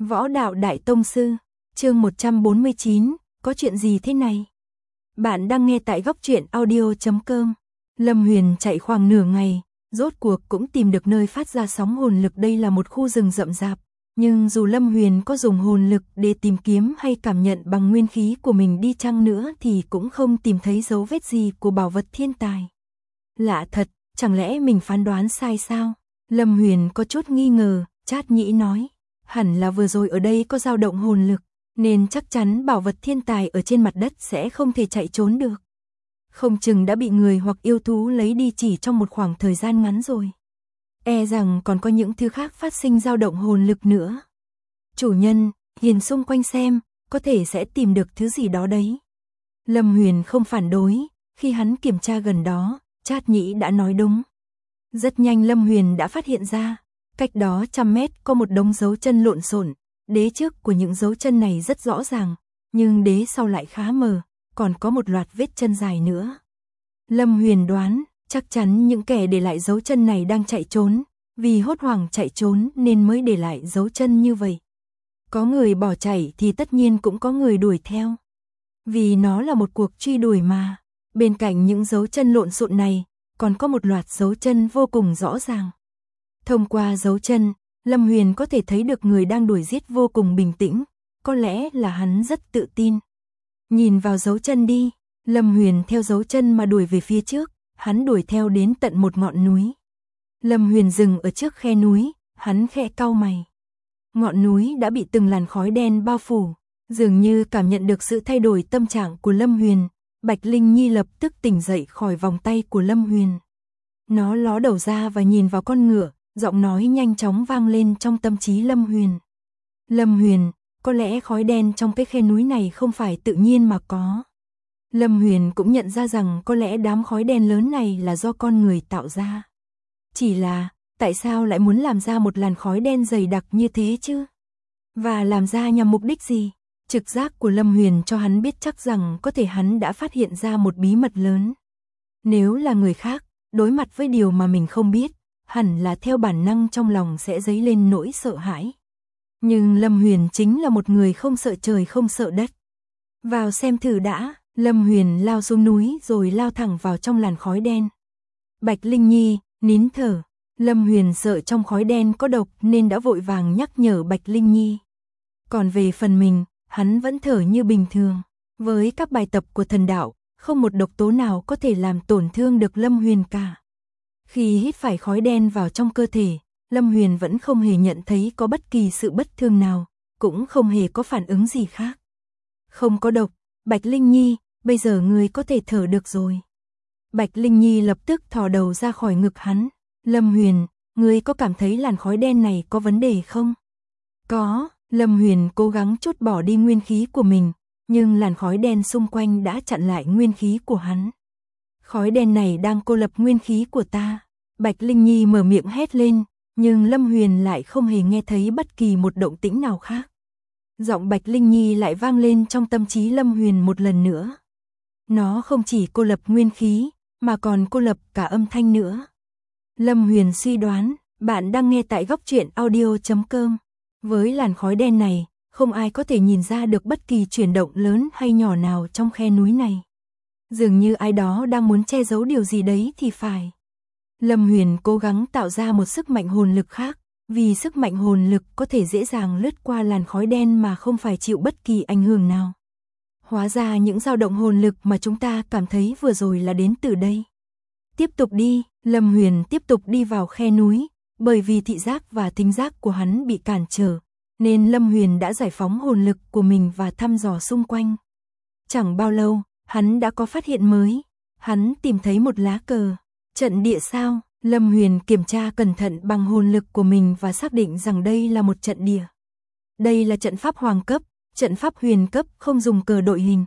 Võ đạo đại tông sư, chương 149, có chuyện gì thế này? Bạn đang nghe tại góc truyện audio.com. Lâm Huyền chạy khoảng nửa ngày, rốt cuộc cũng tìm được nơi phát ra sóng hồn lực. Đây là một khu rừng rậm rạp, nhưng dù Lâm Huyền có dùng hồn lực để tìm kiếm hay cảm nhận bằng nguyên khí của mình đi chăng nữa thì cũng không tìm thấy dấu vết gì của bảo vật thiên tài. Lạ thật, chẳng lẽ mình phán đoán sai sao? Lâm Huyền có chút nghi ngờ, chát nhĩ nói. Hẳn là vừa rồi ở đây có dao động hồn lực, nên chắc chắn bảo vật thiên tài ở trên mặt đất sẽ không thể chạy trốn được. Không chừng đã bị người hoặc yêu thú lấy đi chỉ trong một khoảng thời gian ngắn rồi. E rằng còn có những thứ khác phát sinh dao động hồn lực nữa. Chủ nhân, nhìn xung quanh xem, có thể sẽ tìm được thứ gì đó đấy. Lâm Huyền không phản đối, khi hắn kiểm tra gần đó, chát nhĩ đã nói đúng. Rất nhanh Lâm Huyền đã phát hiện ra, cách đó 100 mét có một đống dấu chân lộn xộn. Đế trước của những dấu chân này rất rõ ràng, nhưng đế sau lại khá mờ, còn có một loạt vết chân dài nữa. Lâm Huyền đoán, chắc chắn những kẻ để lại dấu chân này đang chạy trốn, vì hốt hoảng chạy trốn nên mới để lại dấu chân như vậy. Có người bỏ chạy thì tất nhiên cũng có người đuổi theo. Vì nó là một cuộc truy đuổi mà, bên cạnh những dấu chân lộn xộn này, còn có một loạt dấu chân vô cùng rõ ràng. Thông qua dấu chân, Lâm Huyền có thể thấy được người đang đuổi giết vô cùng bình tĩnh, có lẽ là hắn rất tự tin. Nhìn vào dấu chân đi, Lâm Huyền theo dấu chân mà đuổi về phía trước, hắn đuổi theo đến tận một ngọn núi. Lâm Huyền dừng ở trước khe núi, hắn khẽ cau mày. Ngọn núi đã bị từng làn khói đen bao phủ, dường như cảm nhận được sự thay đổi tâm trạng của Lâm Huyền, Bạch Linh Nhi lập tức tỉnh dậy khỏi vòng tay của Lâm Huyền. Nó ló đầu ra và nhìn vào con ngựa, giọng nói nhanh chóng vang lên trong tâm trí Lâm Huyền. Lâm Huyền, có lẽ khói đen trong cái khe núi này không phải tự nhiên mà có. Lâm Huyền cũng nhận ra rằng có lẽ đám khói đen lớn này là do con người tạo ra. Chỉ là, tại sao lại muốn làm ra một làn khói đen dày đặc như thế chứ? Và làm ra nhằm mục đích gì? Trực giác của Lâm Huyền cho hắn biết chắc rằng có thể hắn đã phát hiện ra một bí mật lớn. Nếu là người khác, đối mặt với điều mà mình không biết, hẳn là theo bản năng trong lòng sẽ dấy lên nỗi sợ hãi. Nhưng Lâm Huyền chính là một người không sợ trời không sợ đất. Vào xem thử đã, Lâm Huyền lao xuống núi rồi lao thẳng vào trong làn khói đen. Bạch Linh Nhi, nín thở. Lâm Huyền sợ trong khói đen có độc nên đã vội vàng nhắc nhở Bạch Linh Nhi. Còn về phần mình, hắn vẫn thở như bình thường. Với các bài tập của thần đạo, không một độc tố nào có thể làm tổn thương được Lâm Huyền cả. Khi hít phải khói đen vào trong cơ thể, Lâm Huyền vẫn không hề nhận thấy có bất kỳ sự bất thường nào, cũng không hề có phản ứng gì khác. Không có độc, Bạch Linh Nhi, bây giờ ngươi có thể thở được rồi. Bạch Linh Nhi lập tức thò đầu ra khỏi ngực hắn. Lâm Huyền, ngươi có cảm thấy làn khói đen này có vấn đề không? Có, Lâm Huyền cố gắng trút bỏ đi nguyên khí của mình, nhưng làn khói đen xung quanh đã chặn lại nguyên khí của hắn. Khói đen này đang cô lập nguyên khí của ta. Bạch Linh Nhi mở miệng hét lên, nhưng Lâm Huyền lại không hề nghe thấy bất kỳ một động tĩnh nào khác. Giọng Bạch Linh Nhi lại vang lên trong tâm trí Lâm Huyền một lần nữa. Nó không chỉ cô lập nguyên khí, mà còn cô lập cả âm thanh nữa. Lâm Huyền suy đoán, bạn đang nghe tại góc truyện audio.com. Với làn khói đen này, không ai có thể nhìn ra được bất kỳ chuyển động lớn hay nhỏ nào trong khe núi này. Dường như ai đó đang muốn che giấu điều gì đấy thì phải. Lâm Huyền cố gắng tạo ra một sức mạnh hồn lực khác, vì sức mạnh hồn lực có thể dễ dàng lướt qua làn khói đen mà không phải chịu bất kỳ ảnh hưởng nào. Hóa ra những dao động hồn lực mà chúng ta cảm thấy vừa rồi là đến từ đây. Tiếp tục đi, Lâm Huyền tiếp tục đi vào khe núi, bởi vì thị giác và thính giác của hắn bị cản trở, nên Lâm Huyền đã giải phóng hồn lực của mình và thăm dò xung quanh. Chẳng bao lâu, hắn đã có phát hiện mới, hắn tìm thấy một lá cờ. Trận địa sao? Lâm Huyền kiểm tra cẩn thận bằng hồn lực của mình và xác định rằng đây là một trận địa. Đây là trận pháp hoàng cấp, trận pháp huyền cấp không dùng cờ đội hình.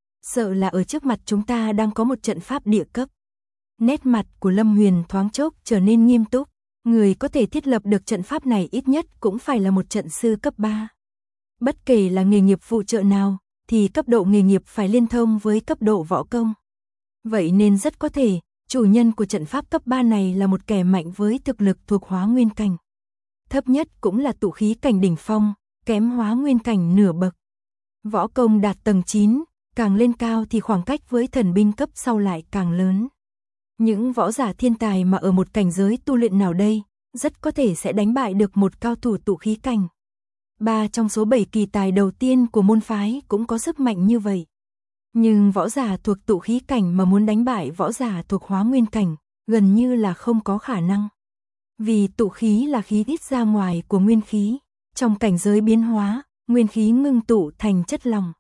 Sợ là ở trước mặt chúng ta đang có một trận pháp địa cấp. Nét mặt của Lâm Huyền thoáng chốc trở nên nghiêm túc. Người có thể thiết lập được trận pháp này ít nhất cũng phải là một trận sư cấp 3. Bất kể là nghề nghiệp phụ trợ nào, thì cấp độ nghề nghiệp phải liên thông với cấp độ võ công. Vậy nên rất có thể, chủ nhân của trận pháp cấp 3 này là một kẻ mạnh với thực lực thuộc hóa nguyên cảnh. Thấp nhất cũng là tụ khí cảnh đỉnh phong, kém hóa nguyên cảnh nửa bậc. Võ công đạt tầng 9, càng lên cao thì khoảng cách với thần binh cấp sau lại càng lớn. Những võ giả thiên tài mà ở một cảnh giới tu luyện nào đây, rất có thể sẽ đánh bại được một cao thủ tụ khí cảnh. 3 trong số 7 kỳ tài đầu tiên của môn phái cũng có sức mạnh như vậy. Nhưng võ giả thuộc tụ khí cảnh mà muốn đánh bại võ giả thuộc hóa nguyên cảnh, gần như là không có khả năng. Vì tụ khí là khí tiết ra ngoài của nguyên khí, trong cảnh giới biến hóa, nguyên khí ngưng tụ thành chất lỏng.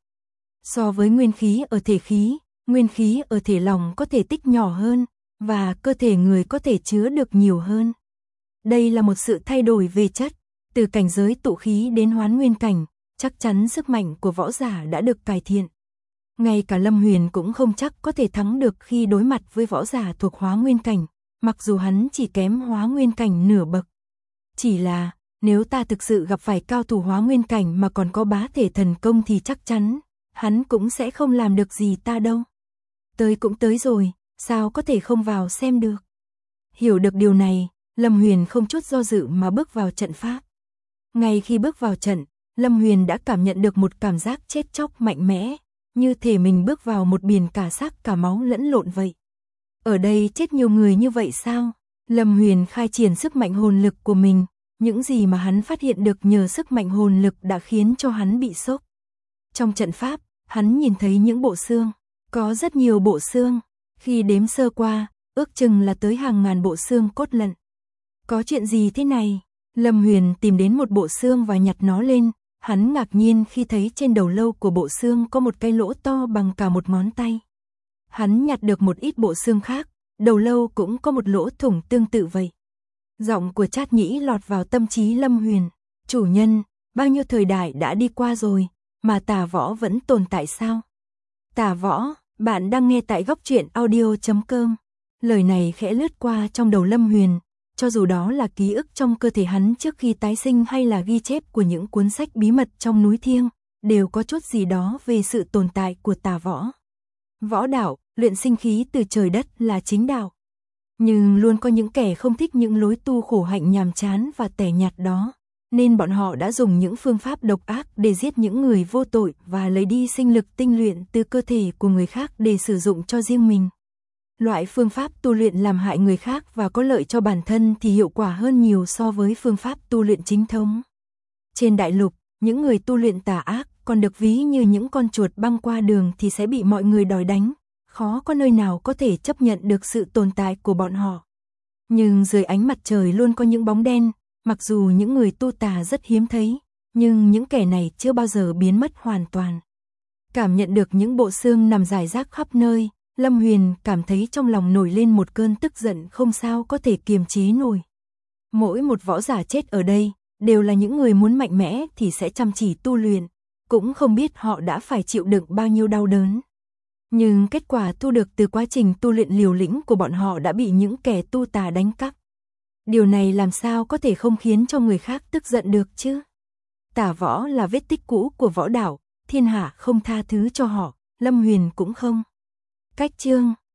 So với nguyên khí ở thể khí, nguyên khí ở thể lỏng có thể tích nhỏ hơn, và cơ thể người có thể chứa được nhiều hơn. Đây là một sự thay đổi về chất, từ cảnh giới tụ khí đến hoán nguyên cảnh, chắc chắn sức mạnh của võ giả đã được cải thiện. Ngay cả Lâm Huyền cũng không chắc có thể thắng được khi đối mặt với võ giả thuộc hóa nguyên cảnh, mặc dù hắn chỉ kém hóa nguyên cảnh nửa bậc. Chỉ là, nếu ta thực sự gặp phải cao thủ hóa nguyên cảnh mà còn có bá thể thần công thì chắc chắn, hắn cũng sẽ không làm được gì ta đâu. Tới cũng tới rồi, sao có thể không vào xem được. Hiểu được điều này, Lâm Huyền không chút do dự mà bước vào trận pháp. Ngay khi bước vào trận, Lâm Huyền đã cảm nhận được một cảm giác chết chóc mạnh mẽ, như thể mình bước vào một biển cả xác cả máu lẫn lộn vậy. Ở đây chết nhiều người như vậy sao? Lâm Huyền khai triển sức mạnh hồn lực của mình, những gì mà hắn phát hiện được nhờ sức mạnh hồn lực đã khiến cho hắn bị sốc. Trong trận pháp, hắn nhìn thấy những bộ xương, có rất nhiều bộ xương, khi đếm sơ qua, ước chừng là tới hàng ngàn bộ xương cốt lận. Có chuyện gì thế này? Lâm Huyền tìm đến một bộ xương và nhặt nó lên, hắn ngạc nhiên khi thấy trên đầu lâu của bộ xương có một cái lỗ to bằng cả một ngón tay. Hắn nhặt được một ít bộ xương khác, đầu lâu cũng có một lỗ thủng tương tự vậy. Giọng của Trát Nhĩ lọt vào tâm trí Lâm Huyền. Chủ nhân, bao nhiêu thời đại đã đi qua rồi, mà tà võ vẫn tồn tại sao? Tà võ, bạn đang nghe tại góc truyện audio.com. Lời này khẽ lướt qua trong đầu Lâm Huyền, cho dù đó là ký ức trong cơ thể hắn trước khi tái sinh hay là ghi chép của những cuốn sách bí mật trong núi thiêng, đều có chút gì đó về sự tồn tại của tà võ. Võ đạo, luyện sinh khí từ trời đất là chính đạo. Nhưng luôn có những kẻ không thích những lối tu khổ hạnh nhàm chán và tẻ nhạt đó, nên bọn họ đã dùng những phương pháp độc ác để giết những người vô tội và lấy đi sinh lực tinh luyện từ cơ thể của người khác để sử dụng cho riêng mình. Loại phương pháp tu luyện làm hại người khác và có lợi cho bản thân thì hiệu quả hơn nhiều so với phương pháp tu luyện chính thống. Trên đại lục, những người tu luyện tà ác còn được ví như những con chuột băng qua đường thì sẽ bị mọi người đòi đánh, khó có nơi nào có thể chấp nhận được sự tồn tại của bọn họ. Nhưng dưới ánh mặt trời luôn có những bóng đen, mặc dù những người tu tà rất hiếm thấy, nhưng những kẻ này chưa bao giờ biến mất hoàn toàn. Cảm nhận được những bộ xương nằm rải rác khắp nơi, Lâm Huyền cảm thấy trong lòng nổi lên một cơn tức giận không sao có thể kiềm chế nổi. Mỗi một võ giả chết ở đây, đều là những người muốn mạnh mẽ thì sẽ chăm chỉ tu luyện, cũng không biết họ đã phải chịu đựng bao nhiêu đau đớn. Nhưng kết quả thu được từ quá trình tu luyện liều lĩnh của bọn họ đã bị những kẻ tu tà đánh cắp. Điều này làm sao có thể không khiến cho người khác tức giận được chứ? Tà võ là vết tích cũ của võ đạo, thiên hạ không tha thứ cho họ, Lâm Huyền cũng không. Cách chương